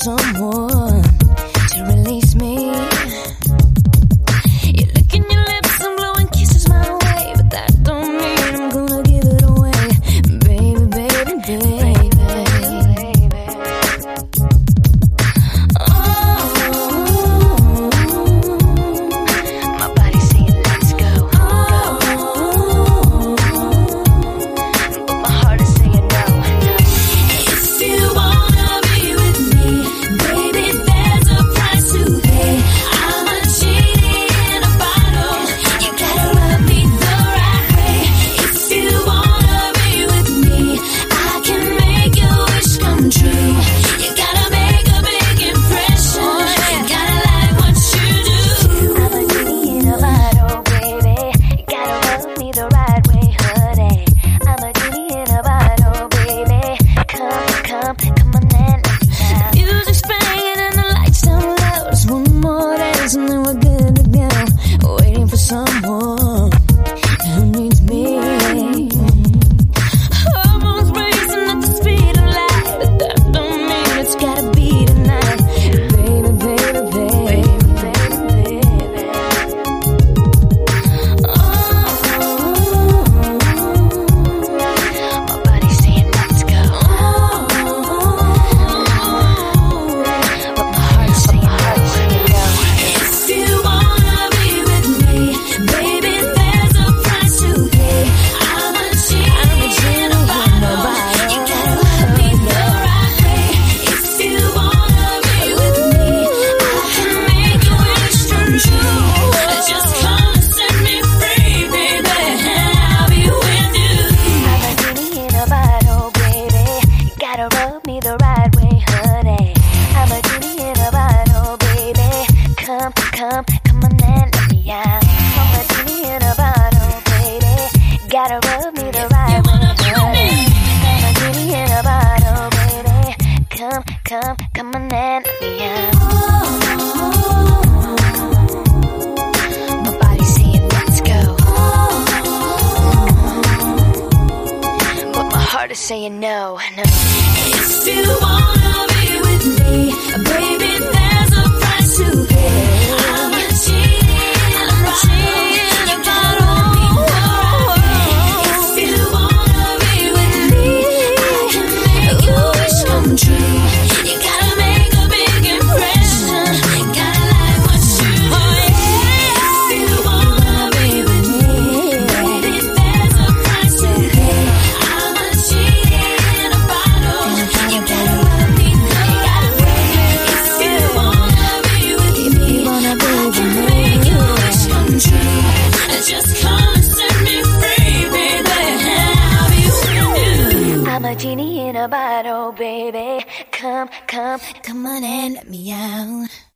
someone to release me. You're licking your lips and blowing kisses my way, but that don't mean I'm gonna give it away, baby, baby, baby. Oh, my body's saying let's go, but my heart is saying no. If you wanna be with me, baby, there's a price to pay. I'm a genie in a bottle. You gotta love me the right way. If you wanna be with me, I can make your wish come true. You gotta make a big impression. You gotta like what you do. I'm a genie in a bottle, baby. You gotta love me the right way, honey. I'm a genie in a bottle, baby. Come on and now. Music's banging and the lights down low. Just one more dance and then we're good to go. Waiting for someone who needs me. Hormones racing at the speed of light, but that don't mean it's gotta be tonight, baby, baby, baby, baby, baby. My body's saying let's go, but my heart's saying no. If you wanna be with me, baby, there's a price to pay. I'm a genie in a bottle. You gotta love me the right way. If you wanna be with me, I can make your wish come true. Just come and set me free, baby, and I'll be with you. I'm a genie in a bottle, baby. You gotta rub me the right way, honey. I'm a genie in a bottle, baby. Come on and let me out. I'm a genie in a bottle, baby. Gotta rub me the right way, honey. I'm a genie in a bottle, baby. Come on and let me out. My body's saying let's go, but my heart is saying no, no. If you wanna be with me, baby, there's a price to pay. I'm a genie in a bottle. If you wanna be with me, I can make your wish come true. You gotta make a big impression. You gotta like what you do. If you wanna be with me, baby, there's a price to pay. I'm a genie in a bottle. You gotta love me the right way. If you wanna be with me, I can make your wish come true. Just come and set me free, baby, and I'll be with you. I'm a genie in a bottle, baby. Come on and let me out.